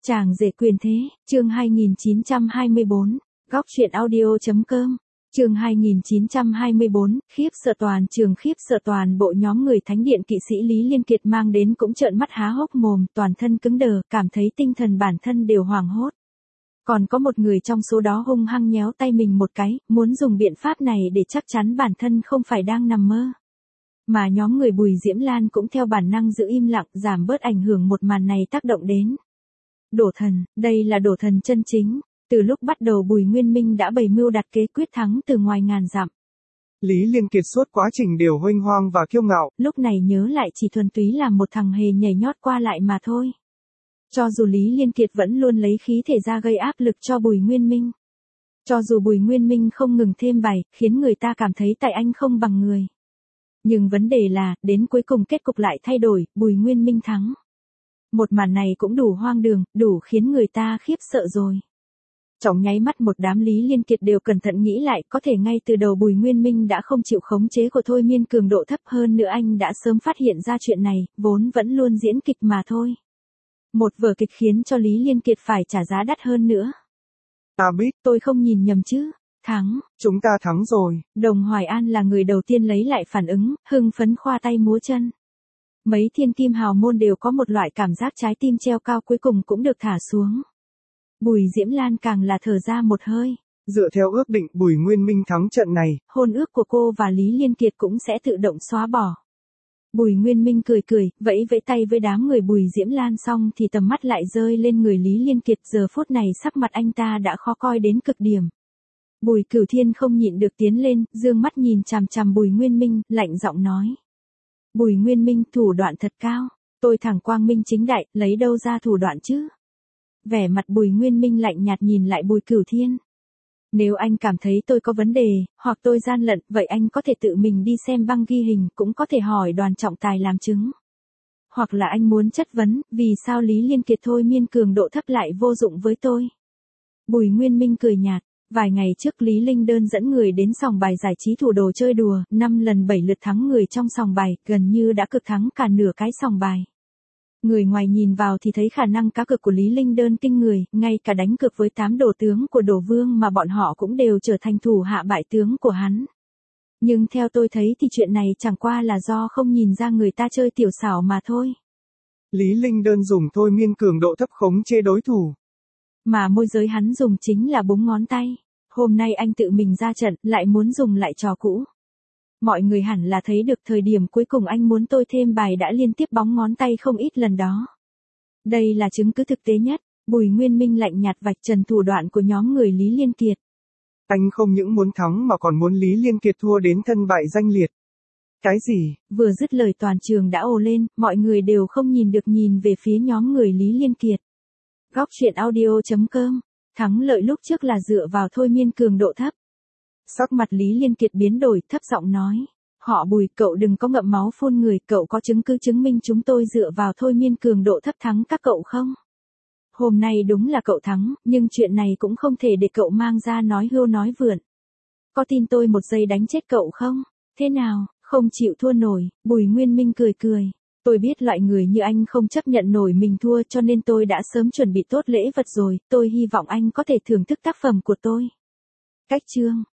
Chàng rể quyền thế, chương 2924, góc truyện audio.com, chương 2924, khiếp sợ toàn trường, khiếp sợ toàn bộ nhóm người thánh điện. Kỵ sĩ Lý Liên Kiệt mang đến cũng trợn mắt há hốc mồm, toàn thân cứng đờ, cảm thấy tinh thần bản thân đều hoảng hốt. Còn có một người trong số đó hung hăng nhéo tay mình một cái, muốn dùng biện pháp này để chắc chắn bản thân không phải đang nằm mơ. Mà nhóm người Bùi Diễm Lan cũng theo bản năng giữ im lặng, giảm bớt ảnh hưởng một màn này tác động đến. Đổ thần, đây là đổ thần chân chính. Từ lúc bắt đầu Bùi Nguyên Minh đã bày mưu đặt kế quyết thắng từ ngoài ngàn dặm. Lý Liên Kiệt suốt quá trình đều huênh hoang và kiêu ngạo. Lúc này nhớ lại chỉ thuần túy là một thằng hề nhảy nhót qua lại mà thôi. Cho dù Lý Liên Kiệt vẫn luôn lấy khí thể ra gây áp lực cho Bùi Nguyên Minh. Cho dù Bùi Nguyên Minh không ngừng thêm bài, khiến người ta cảm thấy tại anh không bằng người. Nhưng vấn đề là, đến cuối cùng kết cục lại thay đổi, Bùi Nguyên Minh thắng. Một màn này cũng đủ hoang đường, đủ khiến người ta khiếp sợ rồi. Trong nháy mắt một đám Lý Liên Kiệt đều cẩn thận nghĩ lại, có thể ngay từ đầu Bùi Nguyên Minh đã không chịu khống chế của thôi miên cường độ thấp, hơn nữa anh đã sớm phát hiện ra chuyện này, vốn vẫn luôn diễn kịch mà thôi. Một vở kịch khiến cho Lý Liên Kiệt phải trả giá đắt hơn nữa. Ta biết, tôi không nhìn nhầm chứ. Thắng. Chúng ta thắng rồi. Đồng Hoài An là người đầu tiên lấy lại phản ứng, hưng phấn khoa tay múa chân. Mấy thiên kim hào môn đều có một loại cảm giác trái tim treo cao cuối cùng cũng được thả xuống. Bùi Diễm Lan càng là thở ra một hơi. Dựa theo ước định Bùi Nguyên Minh thắng trận này, hôn ước của cô và Lý Liên Kiệt cũng sẽ tự động xóa bỏ. Bùi Nguyên Minh cười cười, vẫy vẫy tay với đám người Bùi Diễm Lan xong thì tầm mắt lại rơi lên người Lý Liên Kiệt. Giờ phút này sắc mặt anh ta đã khó coi đến cực điểm. Bùi Cửu Thiên không nhịn được tiến lên, dương mắt nhìn chằm chằm Bùi Nguyên Minh, lạnh giọng nói. Bùi Nguyên Minh thủ đoạn thật cao, tôi thẳng quang minh chính đại, lấy đâu ra thủ đoạn chứ? Vẻ mặt Bùi Nguyên Minh lạnh nhạt nhìn lại Bùi Cửu Thiên. Nếu anh cảm thấy tôi có vấn đề, hoặc tôi gian lận, vậy anh có thể tự mình đi xem băng ghi hình, cũng có thể hỏi Đoàn Trọng Tài làm chứng. Hoặc là anh muốn chất vấn, vì sao Lý Liên Kiệt thôi miên cường độ thấp lại vô dụng với tôi? Bùi Nguyên Minh cười nhạt. Vài ngày trước Lý Linh Đơn dẫn người đến sòng bài giải trí Thủ Đồ chơi đùa, 5 lần 7 lượt thắng người trong sòng bài, gần như đã cực thắng cả nửa cái sòng bài. Người ngoài nhìn vào thì thấy khả năng cá cược của Lý Linh Đơn kinh người, ngay cả đánh cược với 8 đồ tướng của Đồ Vương mà bọn họ cũng đều trở thành thủ hạ bại tướng của hắn. Nhưng theo tôi thấy thì chuyện này chẳng qua là do không nhìn ra người ta chơi tiểu xảo mà thôi. Lý Linh Đơn dùng thôi miên cường độ thấp khống chế đối thủ. Mà môi giới hắn dùng chính là búng ngón tay. Hôm nay anh tự mình ra trận, lại muốn dùng lại trò cũ. Mọi người hẳn là thấy được thời điểm cuối cùng anh muốn tôi thêm bài đã liên tiếp bóng ngón tay không ít lần đó. Đây là chứng cứ thực tế nhất. Bùi Nguyên Minh lạnh nhạt vạch trần thủ đoạn của nhóm người Lý Liên Kiệt. Anh không những muốn thắng mà còn muốn Lý Liên Kiệt thua đến thân bại danh liệt. Cái gì? Vừa dứt lời toàn trường đã ồ lên, mọi người đều không nhìn được nhìn về phía nhóm người Lý Liên Kiệt. Góc truyện audio.com, thắng lợi lúc trước là dựa vào thôi miên cường độ thấp. Sắc mặt Lý Liên Kiệt biến đổi, thấp giọng nói. Họ Bùi, cậu đừng có ngậm máu phun người, cậu có chứng cứ chứng minh chúng tôi dựa vào thôi miên cường độ thấp thắng các cậu không? Hôm nay đúng là cậu thắng, nhưng chuyện này cũng không thể để cậu mang ra nói hưu nói vượn. Có tin tôi một giây đánh chết cậu không? Thế nào, không chịu thua nổi? Bùi Nguyên Minh cười cười. Tôi biết loại người như anh không chấp nhận nổi mình thua, cho nên tôi đã sớm chuẩn bị tốt lễ vật rồi, tôi hy vọng anh có thể thưởng thức tác phẩm của tôi. Cách chương.